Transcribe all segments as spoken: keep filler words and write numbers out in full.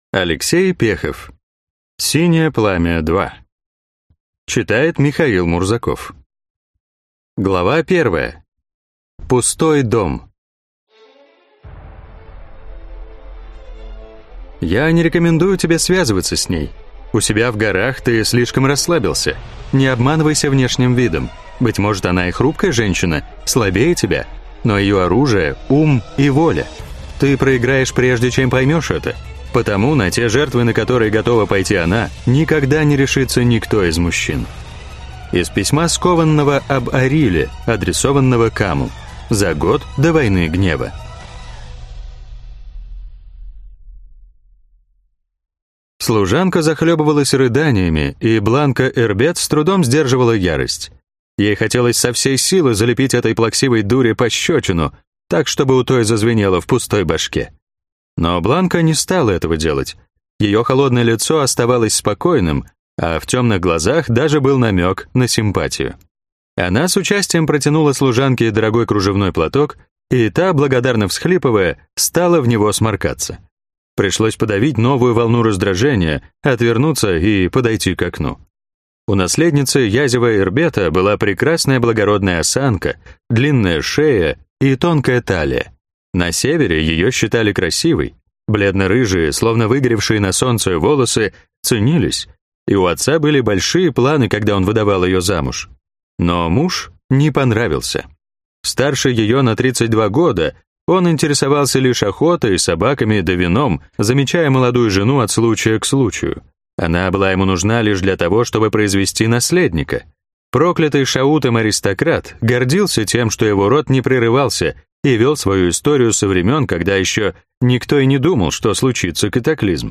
Алексей Пехов. «Синее пламя два». Читает Михаил Мурзаков. Глава первая. Пустой дом. Я не рекомендую тебе связываться с ней. У себя в горах ты слишком расслабился. Не обманывайся внешним видом. Быть может, она и хрупкая женщина, слабее тебя, но ее оружие — ум и воля. Ты проиграешь, прежде чем поймешь это. Потому на те жертвы, на которые готова пойти она, никогда не решится никто из мужчин. Из письма скованного об Ариле, адресованного Каму, за год до войны гнева. Служанка захлебывалась рыданиями, и Бланка Эрбет с трудом сдерживала ярость. Ей хотелось со всей силы залепить этой плаксивой дуре пощечину, так, чтобы у той зазвенело в пустой башке. Но Бланка не стала этого делать. Ее холодное лицо оставалось спокойным, а в темных глазах даже был намек на симпатию. Она с участием протянула служанке дорогой кружевной платок, и та, благодарно всхлипывая, стала в него сморкаться. Пришлось подавить новую волну раздражения, отвернуться и подойти к окну. У наследницы Язева Эрбета была прекрасная благородная осанка, длинная шея и тонкая талия. На севере ее считали красивой, бледно-рыжие, словно выгоревшие на солнце волосы, ценились, и у отца были большие планы, когда он выдавал ее замуж. Но муж не понравился. Старше ее на тридцать два года, он интересовался лишь охотой, собаками да вином, замечая молодую жену от случая к случаю. Она была ему нужна лишь для того, чтобы произвести наследника. Проклятый шаутом аристократ гордился тем, что его род не прерывался, и вел свою историю со времен, когда еще никто и не думал, что случится катаклизм.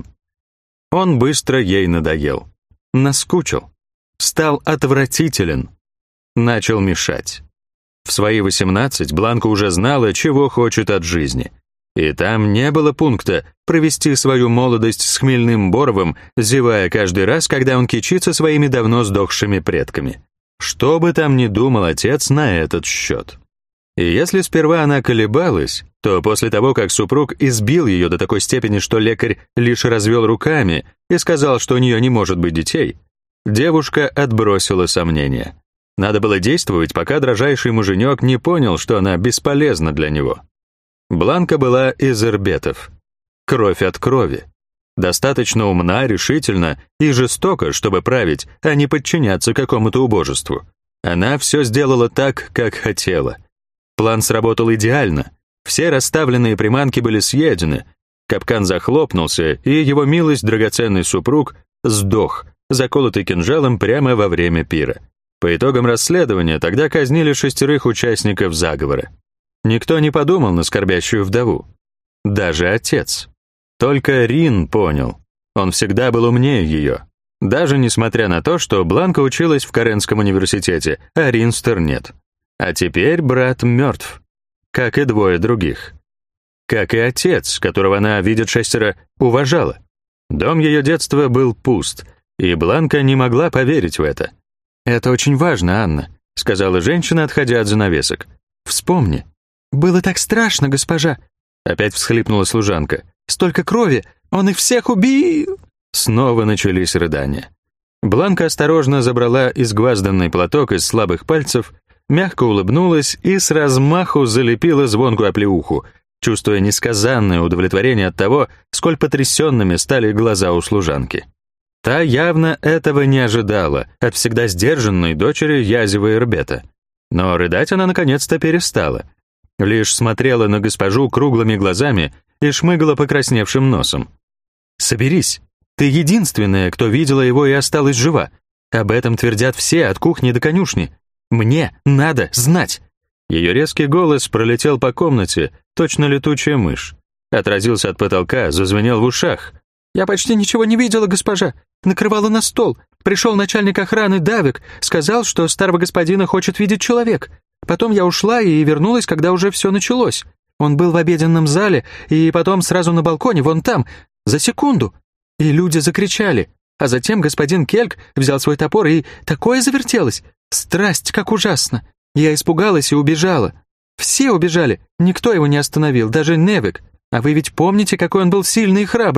Он быстро ей надоел, наскучил, стал отвратителен, начал мешать. В свои восемнадцать Бланка уже знала, чего хочет от жизни, и там не было пункта провести свою молодость с хмельным Боровым, зевая каждый раз, когда он кичится своими давно сдохшими предками. Что бы там ни думал отец на этот счет. И если сперва она колебалась, то после того, как супруг избил ее до такой степени, что лекарь лишь развел руками и сказал, что у нее не может быть детей, девушка отбросила сомнения. Надо было действовать, пока дрожайший муженек не понял, что она бесполезна для него. Бланка была из Эрбетов. Кровь от крови. Достаточно умна, решительна и жестока, чтобы править, а не подчиняться какому-то убожеству. Она все сделала так, как хотела. План сработал идеально. Все расставленные приманки были съедены. Капкан захлопнулся, и его милость, драгоценный супруг, сдох, заколотый кинжалом прямо во время пира. По итогам расследования тогда казнили шестерых участников заговора. Никто не подумал на скорбящую вдову. Даже отец. Только Рин понял. Он всегда был умнее ее. Даже несмотря на то, что Бланка училась в Каренском университете, а Ринстер нет. А теперь брат мертв, как и двое других. Как и отец, которого она, видит шестеро, уважала. Дом ее детства был пуст, и Бланка не могла поверить в это. «Это очень важно, Анна», — сказала женщина, отходя от занавесок. «Вспомни». «Было так страшно, госпожа», — опять всхлипнула служанка. «Столько крови, он их всех убил». Снова начались рыдания. Бланка осторожно забрала изгвазданный платок из слабых пальцев, мягко улыбнулась и с размаху залепила звонкую оплеуху, чувствуя несказанное удовлетворение от того, сколь потрясенными стали глаза у служанки. Та явно этого не ожидала от всегда сдержанной дочери Язева Эрбета. Но рыдать она наконец-то перестала. Лишь смотрела на госпожу круглыми глазами и шмыгала покрасневшим носом. «Соберись, ты единственная, кто видела его и осталась жива. Об этом твердят все, от кухни до конюшни. Мне надо знать!» Ее резкий голос пролетел по комнате, точно летучая мышь. Отразился от потолка, зазвенел в ушах. «Я почти ничего не видела, госпожа. Накрывала на стол. Пришел начальник охраны Давик, сказал, что старого господина хочет видеть человек. Потом я ушла и вернулась, когда уже все началось. Он был в обеденном зале, и потом сразу на балконе, вон там, за секунду. И люди закричали. А затем господин Кельк взял свой топор, и такое завертелось. Страсть, как ужасно. Я испугалась и убежала. Все убежали, никто его не остановил, даже Невик. А вы ведь помните, какой он был сильный и храбрый?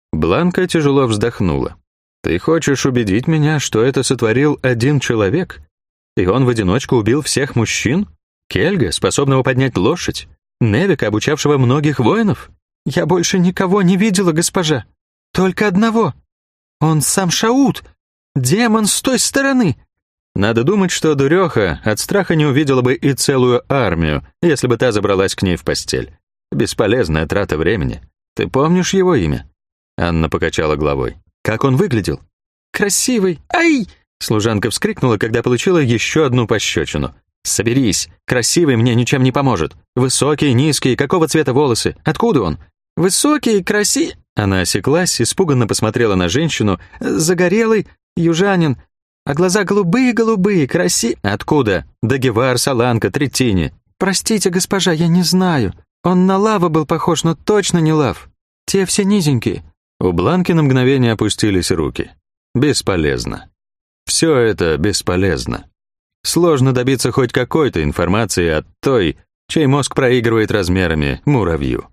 Бланка тяжело вздохнула. «Ты хочешь убедить меня, что это сотворил один человек? И он в одиночку убил всех мужчин? Кельга, способного поднять лошадь? Невика, обучавшего многих воинов? Я больше никого не видела, госпожа. Только одного. Он сам Шаут, демон с той стороны». Надо думать, что дуреха от страха не увидела бы и целую армию, если бы та забралась к ней в постель. Бесполезная трата времени. Ты помнишь его имя? Анна покачала головой. Как он выглядел? Красивый. Ай! Служанка вскрикнула, когда получила еще одну пощечину. Соберись. Красивый мне ничем не поможет. Высокий, низкий, какого цвета волосы? Откуда он? Высокий, красивый. Она осеклась, испуганно посмотрела на женщину. Загорелый, южанин. А глаза голубые-голубые, красивые. Откуда? Дагевар, Саланка, Третини. Простите, госпожа, я не знаю. Он на Лава был похож, но точно не Лав. Те все низенькие. У Бланки на мгновение опустились руки. Бесполезно. Все это бесполезно. Сложно добиться хоть какой-то информации от той, чей мозг проигрывает размерами муравью.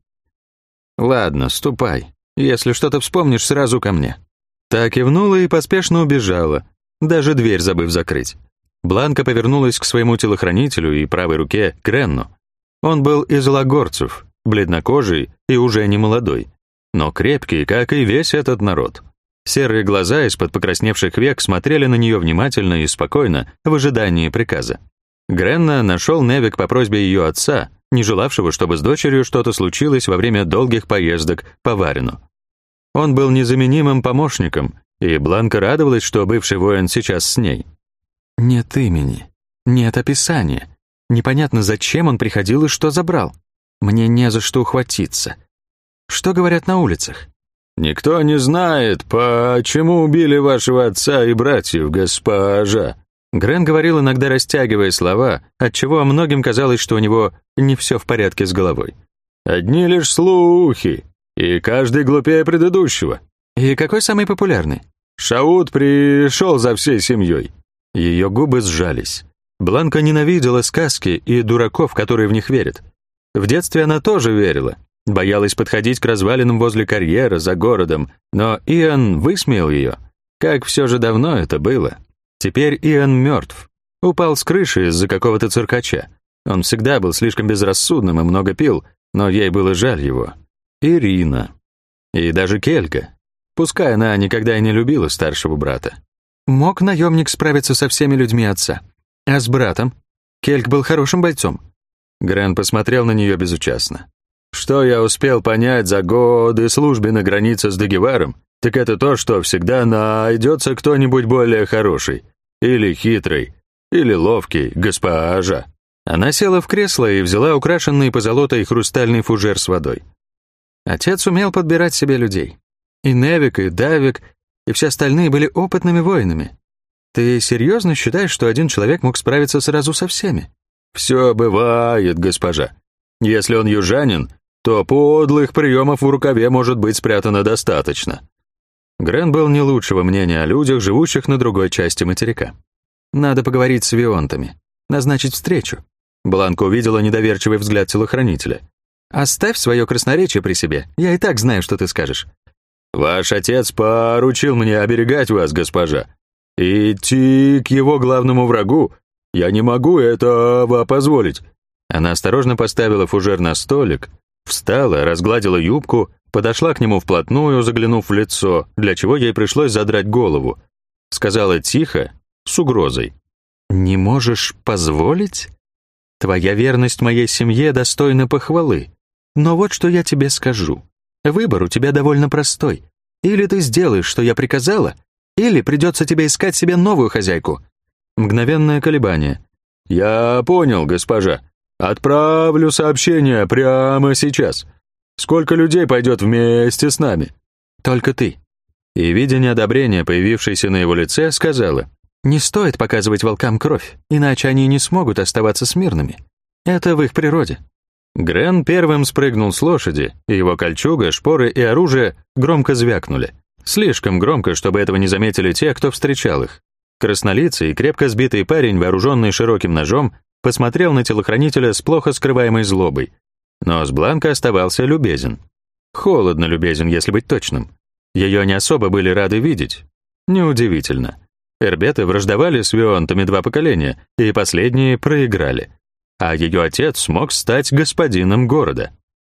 Ладно, ступай. Если что-то вспомнишь, сразу ко мне. Та кивнула и поспешно убежала, даже дверь забыв закрыть. Бланка повернулась к своему телохранителю и правой руке к Ренну. Он был из лагорцев, бледнокожий и уже не молодой, но крепкий, как и весь этот народ. Серые глаза из-под покрасневших век смотрели на нее внимательно и спокойно, в ожидании приказа. Гренна нашел Невик по просьбе ее отца, не желавшего, чтобы с дочерью что-то случилось во время долгих поездок по Варину. Он был незаменимым помощником, и Бланка радовалась, что бывший воин сейчас с ней. Нет имени, нет описания. Непонятно, зачем он приходил и что забрал. Мне не за что ухватиться. Что говорят на улицах? «Никто не знает, почему убили вашего отца и братьев, госпожа». Грен говорил, иногда растягивая слова, отчего многим казалось, что у него не все в порядке с головой. «Одни лишь слухи, и каждый глупее предыдущего». «И какой самый популярный?» «Шаут пришел за всей семьей». Ее губы сжались. Бланка ненавидела сказки и дураков, которые в них верят. В детстве она тоже верила. Боялась подходить к развалинам возле карьера за городом, но Иоанн высмеял ее. Как все же давно это было. Теперь Иоанн мертв. Упал с крыши из-за какого-то циркача. Он всегда был слишком безрассудным и много пил, но ей было жаль его. Ирина. И даже Кельга. Пускай она никогда и не любила старшего брата. Мог наемник справиться со всеми людьми отца? А с братом? Кельг был хорошим бойцом. Грен посмотрел на нее безучастно. Что я успел понять за годы службы на границе с Дагеваром, так это то, что всегда найдется кто-нибудь более хороший, или хитрый, или ловкий, госпожа. Она села в кресло и взяла украшенный позолотой хрустальный фужер с водой. Отец умел подбирать себе людей. И Невик, и Давик, и все остальные были опытными воинами. Ты серьезно считаешь, что один человек мог справиться сразу со всеми? Все бывает, госпожа. Если он южанин, то подлых приемов в рукаве может быть спрятано достаточно. Грен был не лучшего мнения о людях, живущих на другой части материка. Надо поговорить с вионтами, назначить встречу. Бланка увидела недоверчивый взгляд телохранителя. Оставь свое красноречие при себе, я и так знаю, что ты скажешь. Ваш отец поручил мне оберегать вас, госпожа. Идти к его главному врагу я не могу этого позволить. Она осторожно поставила фужер на столик, встала, разгладила юбку, подошла к нему вплотную, заглянув в лицо, для чего ей пришлось задрать голову. Сказала тихо, с угрозой. «Не можешь позволить? Твоя верность моей семье достойна похвалы. Но вот что я тебе скажу. Выбор у тебя довольно простой. Или ты сделаешь, что я приказала, или придется тебе искать себе новую хозяйку». Мгновенное колебание. «Я понял, госпожа. Отправлю сообщение прямо сейчас. Сколько людей пойдет вместе с нами?» «Только ты». И, видя неодобрение, появившееся на его лице, сказала: «Не стоит показывать волкам кровь, иначе они не смогут оставаться смирными. Это в их природе». Грен первым спрыгнул с лошади, и его кольчуга, шпоры и оружие громко звякнули. Слишком громко, чтобы этого не заметили те, кто встречал их. Краснолицый и крепко сбитый парень, вооруженный широким ножом, посмотрел на телохранителя с плохо скрываемой злобой. Но с Бланкой оставался любезен. Холодно любезен, если быть точным. Ее не особо были рады видеть. Неудивительно. Эрбеты враждовали с вионтами два поколения, и последние проиграли. А ее отец смог стать господином города.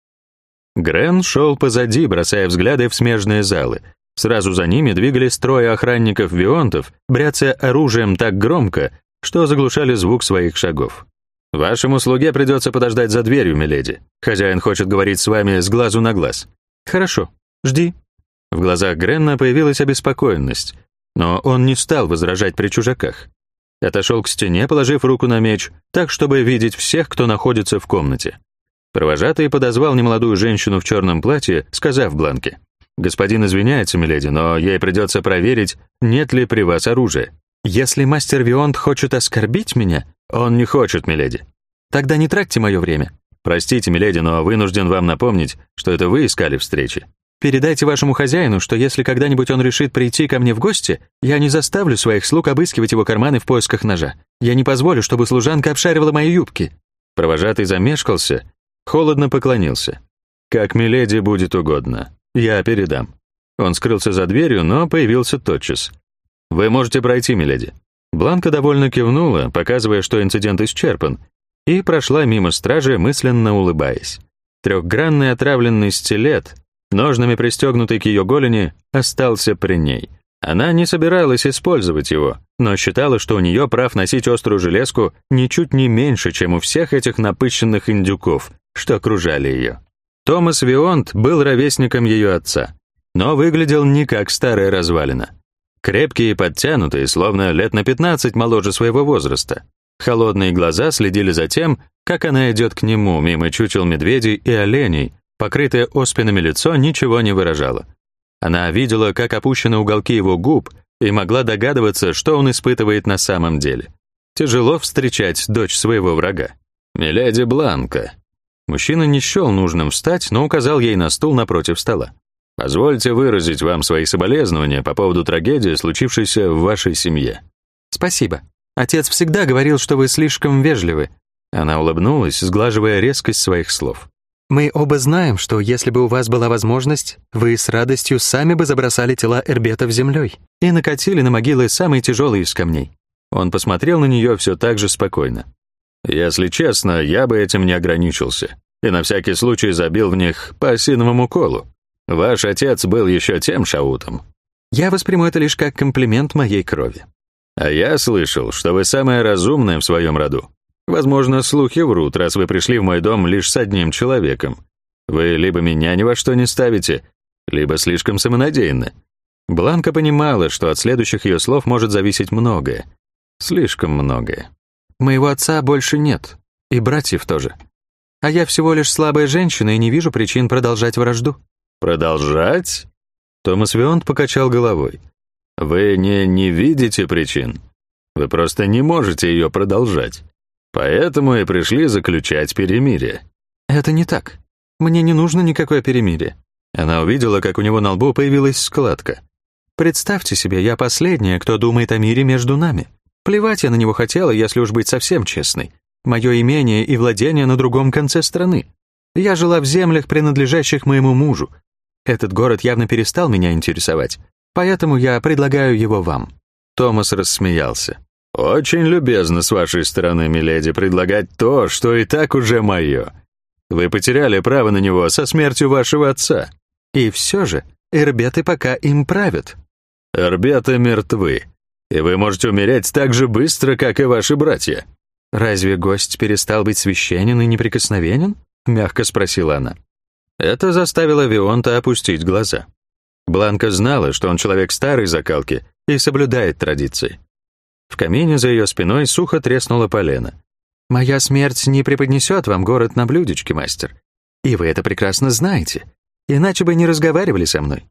Грен шел позади, бросая взгляды в смежные залы. Сразу за ними двигались трое охранников-вионтов, бряцая оружием так громко, что заглушали звук своих шагов. «Вашему слуге придется подождать за дверью, миледи. Хозяин хочет говорить с вами с глазу на глаз». «Хорошо, жди». В глазах Гренна появилась обеспокоенность, но он не стал возражать при чужаках. Отошел к стене, положив руку на меч, так, чтобы видеть всех, кто находится в комнате. Провожатый подозвал немолодую женщину в черном платье, сказав Бланке: «Господин извиняется, миледи, но ей придется проверить, нет ли при вас оружия». «Если мастер Вионт хочет оскорбить меня...» «Он не хочет, миледи». «Тогда не тратьте мое время». «Простите, миледи, но вынужден вам напомнить, что это вы искали встречи». «Передайте вашему хозяину, что если когда-нибудь он решит прийти ко мне в гости, я не заставлю своих слуг обыскивать его карманы в поисках ножа. Я не позволю, чтобы служанка обшаривала мои юбки». Провожатый замешкался, холодно поклонился. «Как миледи будет угодно. Я передам». Он скрылся за дверью, но появился тотчас. «Вы можете пройти, миледи». Бланка довольно кивнула, показывая, что инцидент исчерпан, и прошла мимо стражи, мысленно улыбаясь. Трехгранный отравленный стилет, ножнами пристегнутый к ее голени, остался при ней. Она не собиралась использовать его, но считала, что у нее прав носить острую железку ничуть не меньше, чем у всех этих напыщенных индюков, что окружали ее. Томас Вионт был ровесником ее отца, но выглядел не как старая развалина. Крепкий и подтянутый, словно лет на пятнадцать моложе своего возраста. Холодные глаза следили за тем, как она идет к нему, мимо чучел медведей и оленей. Покрытое оспинами лицо ничего не выражало. Она видела, как опущены уголки его губ, и могла догадываться, что он испытывает на самом деле. Тяжело встречать дочь своего врага. «Миледи Бланка». Мужчина не счел нужным встать, но указал ей на стул напротив стола. «Позвольте выразить вам свои соболезнования по поводу трагедии, случившейся в вашей семье». «Спасибо. Отец всегда говорил, что вы слишком вежливы». Она улыбнулась, сглаживая резкость своих слов. «Мы оба знаем, что если бы у вас была возможность, вы с радостью сами бы забросали тела эрбетов землей и накатили на могилы самые тяжелые из камней». Он посмотрел на нее все так же спокойно. «Если честно, я бы этим не ограничился, и на всякий случай забил в них по осиновому колу. Ваш отец был еще тем шаутом». «Я восприму это лишь как комплимент моей крови». «А я слышал, что вы самая разумная в своем роду. Возможно, слухи врут, раз вы пришли в мой дом лишь с одним человеком. Вы либо меня ни во что не ставите, либо слишком самонадеянны». Бланка понимала, что от следующих ее слов может зависеть многое. Слишком многое. «Моего отца больше нет, и братьев тоже. А я всего лишь слабая женщина и не вижу причин продолжать вражду». «Продолжать?» Томас Вионт покачал головой. «Вы не не видите причин. Вы просто не можете ее продолжать. Поэтому и пришли заключать перемирие». «Это не так. Мне не нужно никакое перемирие». Она увидела, как у него на лбу появилась складка. «Представьте себе, я последняя, кто думает о мире между нами. Плевать я на него хотела, если уж быть совсем честной. Мое имение и владение на другом конце страны. Я жила в землях, принадлежащих моему мужу. Этот город явно перестал меня интересовать, поэтому я предлагаю его вам». Томас рассмеялся. «Очень любезно с вашей стороны, миледи, предлагать то, что и так уже мое. Вы потеряли право на него со смертью вашего отца. И все же эрбеты пока им правят». «Эрбеты мертвы, и вы можете умереть так же быстро, как и ваши братья». «Разве гость перестал быть священен и неприкосновенен?» — мягко спросила она. Это заставило Вионта опустить глаза. Бланка знала, что он человек старой закалки и соблюдает традиции. В камине за ее спиной сухо треснуло полено. «Моя смерть не преподнесет вам город на блюдечке, мастер. И вы это прекрасно знаете, иначе бы не разговаривали со мной».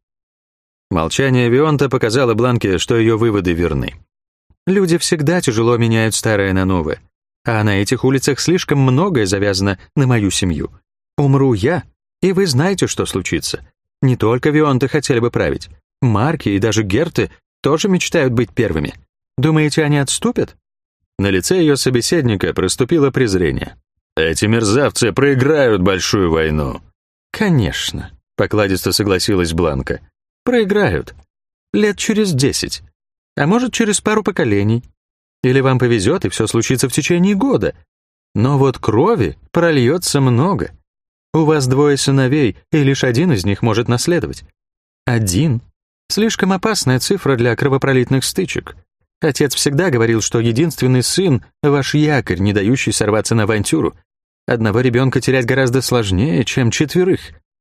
Молчание Вионта показало Бланке, что ее выводы верны. «Люди всегда тяжело меняют старое на новое, а на этих улицах слишком многое завязано на мою семью. Умру я, и вы знаете, что случится. Не только Вионты хотели бы править. Марки и даже Герты тоже мечтают быть первыми. Думаете, они отступят?» На лице ее собеседника проступило презрение. «Эти мерзавцы проиграют большую войну». «Конечно», — покладисто согласилась Бланка. Проиграют. Лет через десять. А может, через пару поколений. Или вам повезет, и все случится в течение года. Но вот крови прольется много. У вас двое сыновей, и лишь один из них может наследовать. Один. Слишком опасная цифра для кровопролитных стычек. Отец всегда говорил, что единственный сын — ваш якорь, не дающий сорваться на авантюру. Одного ребенка терять гораздо сложнее, чем четверых.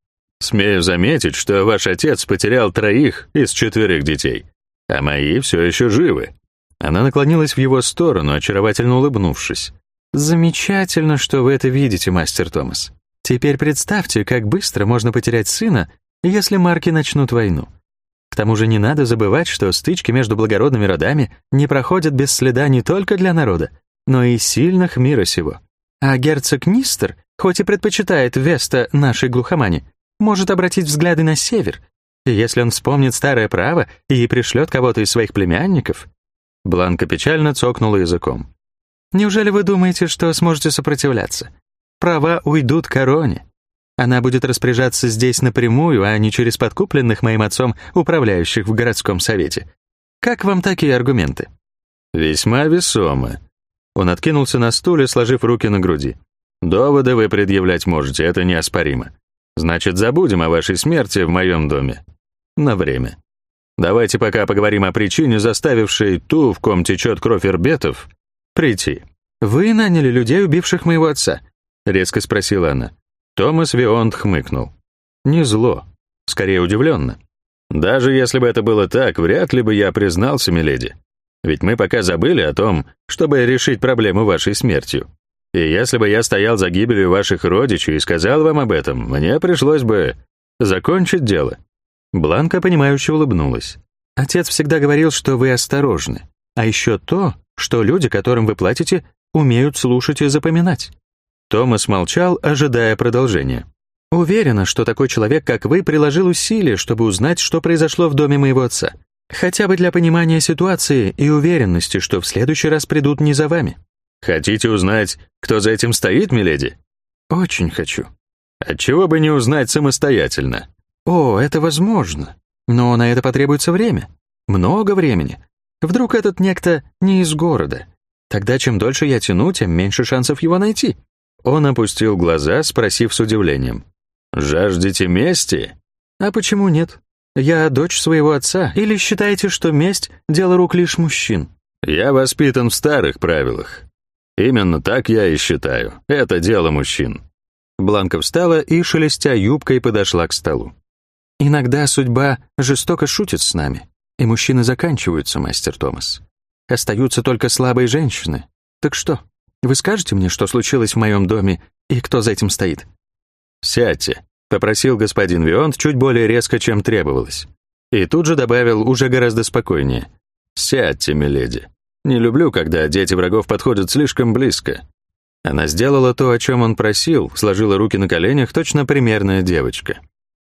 Смею заметить, что ваш отец потерял троих из четверых детей, а мои все еще живы. Она наклонилась в его сторону, очаровательно улыбнувшись. Замечательно, что вы это видите, мастер Томас. Теперь представьте, как быстро можно потерять сына, если марки начнут войну. К тому же не надо забывать, что стычки между благородными родами не проходят без следа не только для народа, но и сильных мира сего. А герцог Нистер, хоть и предпочитает Веста нашей глухомани, может обратить взгляды на север, и если он вспомнит старое право и пришлет кого-то из своих племянников. Бланка печально цокнула языком. Неужели вы думаете, что сможете сопротивляться? Права уйдут короне. Она будет распоряжаться здесь напрямую, а не через подкупленных моим отцом управляющих в городском совете. Как вам такие аргументы? Весьма весомо. Он откинулся на стуле, сложив руки на груди. Доводы вы предъявлять можете, это неоспоримо. Значит, забудем о вашей смерти в моем доме. На время. Давайте пока поговорим о причине, заставившей ту, в ком течет кровь Эрбетов, прийти. «Вы наняли людей, убивших моего отца?» — резко спросила она. Томас Вионт хмыкнул. Не зло, скорее удивленно. «Даже если бы это было так, вряд ли бы я признался, миледи. Ведь мы пока забыли о том, чтобы решить проблему вашей смертью. И если бы я стоял за гибелью ваших родичей и сказал вам об этом, мне пришлось бы закончить дело». Бланка, понимающе улыбнулась. «Отец всегда говорил, что вы осторожны. А еще то, что люди, которым вы платите, умеют слушать и запоминать». Томас молчал, ожидая продолжения. «Уверена, что такой человек, как вы, приложил усилия, чтобы узнать, что произошло в доме моего отца. Хотя бы для понимания ситуации и уверенности, что в следующий раз придут не за вами». «Хотите узнать, кто за этим стоит, миледи?» «Очень хочу». «Отчего бы не узнать самостоятельно?» «О, это возможно. Но на это потребуется время. Много времени. Вдруг этот некто не из города. Тогда чем дольше я тяну, тем меньше шансов его найти». Он опустил глаза, спросив с удивлением. «Жаждете мести?» «А почему нет? Я дочь своего отца. Или считаете, что месть — дело рук лишь мужчин?» «Я воспитан в старых правилах. Именно так я и считаю. Это дело мужчин». Бланка встала и, шелестя юбкой, подошла к столу. «Иногда судьба жестоко шутит с нами, и мужчины заканчиваются, мастер Томас. Остаются только слабые женщины. Так что, вы скажете мне, что случилось в моем доме и кто за этим стоит?» «Сядьте», — попросил господин Вионт чуть более резко, чем требовалось. И тут же добавил уже гораздо спокойнее. «Сядьте, миледи. Не люблю, когда дети врагов подходят слишком близко». Она сделала то, о чем он просил, сложила руки на коленях, точно примерная девочка.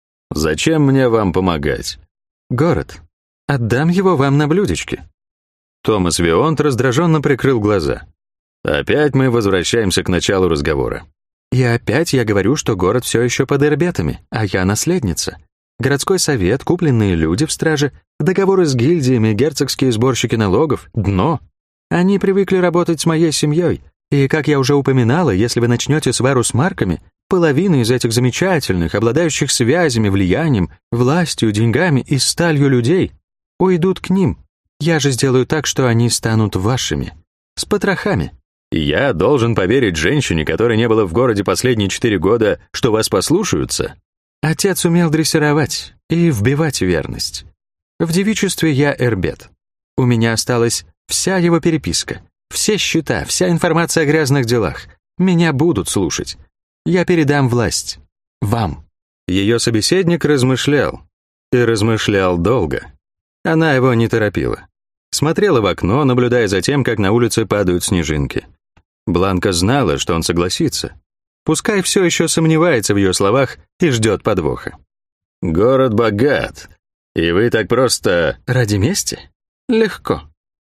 «Зачем мне вам помогать?» «Город. Отдам его вам на блюдечке». Томас Вионт раздраженно прикрыл глаза. «Опять мы возвращаемся к началу разговора». «И опять я говорю, что город все еще под Эрбетами, а я наследница. Городской совет, купленные люди в страже, договоры с гильдиями, герцогские сборщики налогов — дно. Они привыкли работать с моей семьей, и, как я уже упоминала, если вы начнете свару с марками, половина из этих замечательных, обладающих связями, влиянием, властью, деньгами и сталью людей уйдут к ним. Я же сделаю так, что они станут вашими. С потрохами». «Я должен поверить женщине, которой не было в городе последние четыре года, что вас послушаются?» Отец умел дрессировать и вбивать верность. В девичестве я Эрбет. У меня осталась вся его переписка, все счета, вся информация о грязных делах. Меня будут слушать. Я передам власть. Вам». Ее собеседник размышлял. И размышлял долго. Она его не торопила. Смотрела в окно, наблюдая за тем, как на улице падают снежинки. Бланка знала, что он согласится. Пускай все еще сомневается в ее словах и ждет подвоха. «Город богат, и вы так просто...» «Ради мести? Легко».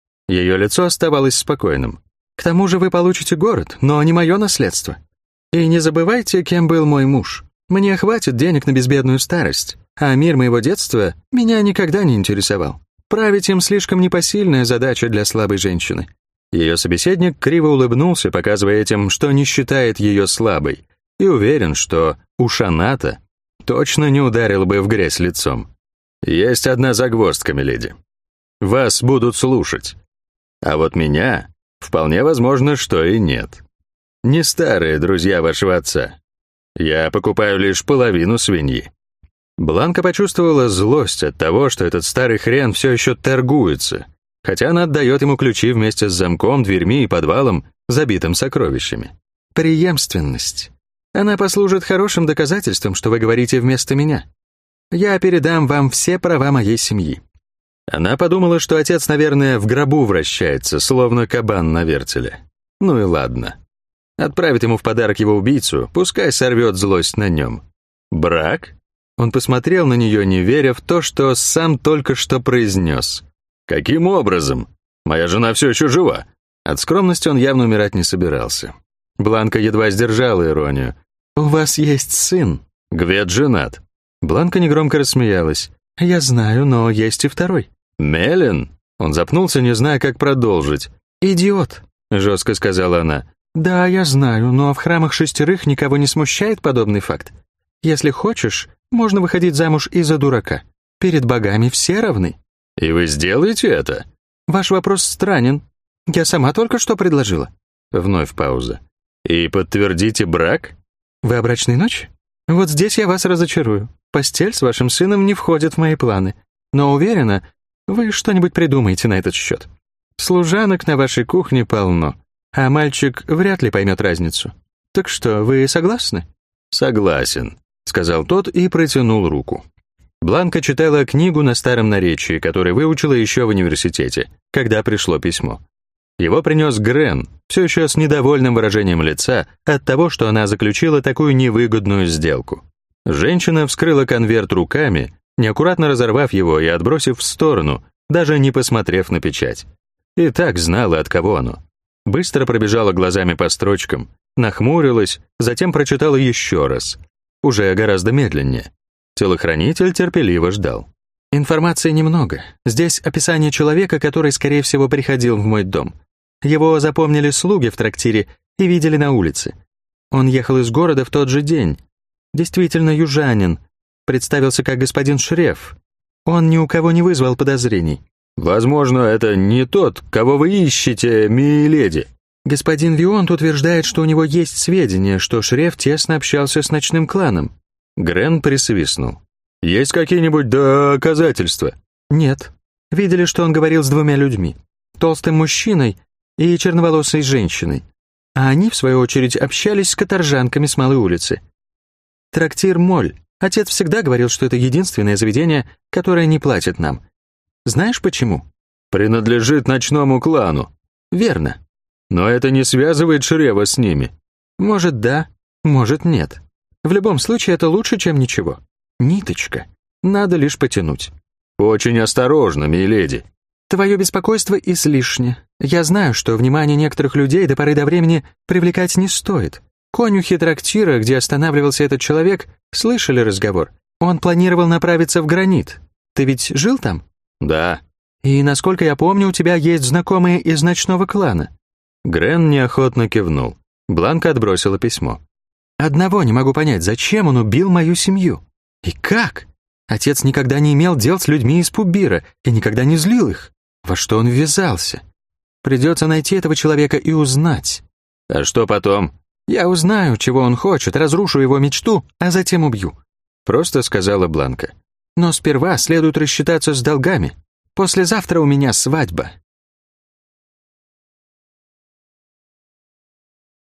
Ее лицо оставалось спокойным. «К тому же вы получите город, но не мое наследство. И не забывайте, кем был мой муж. Мне хватит денег на безбедную старость. А мир моего детства меня никогда не интересовал. Править им слишком непосильная задача для слабой женщины». Ее собеседник криво улыбнулся, показывая этим, что не считает ее слабой, и уверен, что у Шаната точно не ударил бы в грязь лицом. «Есть одна загвоздка, миледи. Вас будут слушать. А вот меня вполне возможно, что и нет. Не старые друзья вашего отца. Я покупаю лишь половину свиньи». Бланка почувствовала злость от того, что этот старый хрен все еще торгуется, хотя она отдает ему ключи вместе с замком, дверьми и подвалом, забитым сокровищами. «Преемственность. Она послужит хорошим доказательством, что вы говорите вместо меня. Я передам вам все права моей семьи». Она подумала, что отец, наверное, в гробу вращается, словно кабан на вертеле. Ну и ладно. Отправит ему в подарок его убийцу, пускай сорвет злость на нем. Брак? Он посмотрел на нее, не веря в то, что сам только что произнес. «Каким образом? Моя жена все еще жива». От скромности он явно умирать не собирался. Бланка едва сдержала иронию. «У вас есть сын». Гвет женат. Бланка негромко рассмеялась. «Я знаю, но есть и второй». «Мелин?» Он запнулся, не зная, как продолжить. «Идиот», — жестко сказала она. «Да, я знаю, но в храмах шестерых никого не смущает подобный факт. Если хочешь, можно выходить замуж и за дурака. Перед богами все равны». «И вы сделаете это?» «Ваш вопрос странен. Я сама только что предложила». Вновь пауза. «И подтвердите брак?» «Вы о брачной ночи? Вот здесь я вас разочарую. Постель с вашим сыном не входит в мои планы. Но уверена, вы что-нибудь придумаете на этот счет. Служанок на вашей кухне полно, а мальчик вряд ли поймет разницу. Так что, вы согласны?» «Согласен», — сказал тот и протянул руку. Бланка читала книгу на старом наречии, которую выучила еще в университете, когда пришло письмо. Его принес Грен, все еще с недовольным выражением лица от того, что она заключила такую невыгодную сделку. Женщина вскрыла конверт руками, неаккуратно разорвав его и отбросив в сторону, даже не посмотрев на печать. И так знала, от кого оно. Быстро пробежала глазами по строчкам, нахмурилась, затем прочитала еще раз, уже гораздо медленнее. Телохранитель терпеливо ждал. «Информации немного. Здесь описание человека, который, скорее всего, приходил в мой дом. Его запомнили слуги в трактире и видели на улице. Он ехал из города в тот же день. Действительно южанин. Представился как господин Шреф. Он ни у кого не вызвал подозрений». «Возможно, это не тот, кого вы ищете, миледи». «Господин Вионт утверждает, что у него есть сведения, что Шреф тесно общался с ночным кланом». Грен присвистнул. «Есть какие-нибудь доказательства?» «Нет. Видели, что он говорил с двумя людьми. Толстым мужчиной и черноволосой женщиной. А они, в свою очередь, общались с каторжанками с малой улицы. Трактир Моль. Отец всегда говорил, что это единственное заведение, которое не платит нам. Знаешь почему?» «Принадлежит ночному клану». «Верно. Но это не связывает Шрева с ними». «Может, да, может, нет. В любом случае, это лучше, чем ничего. Ниточка. Надо лишь потянуть». «Очень осторожно, миледи». «Твое беспокойство излишне. Я знаю, что внимание некоторых людей до поры до времени привлекать не стоит. Конюхи трактира, где останавливался этот человек, слышали разговор. Он планировал направиться в Гранит. Ты ведь жил там?» «Да». «И, насколько я помню, у тебя есть знакомые из ночного клана». Грен неохотно кивнул. Бланка отбросила письмо. «Одного не могу понять, зачем он убил мою семью? И как? Отец никогда не имел дел с людьми из Пубира и никогда не злил их. Во что он ввязался? Придется найти этого человека и узнать». «А что потом?» «Я узнаю, чего он хочет, разрушу его мечту, а затем убью», — просто сказала Бланка. «Но сперва следует рассчитаться с долгами. Послезавтра у меня свадьба».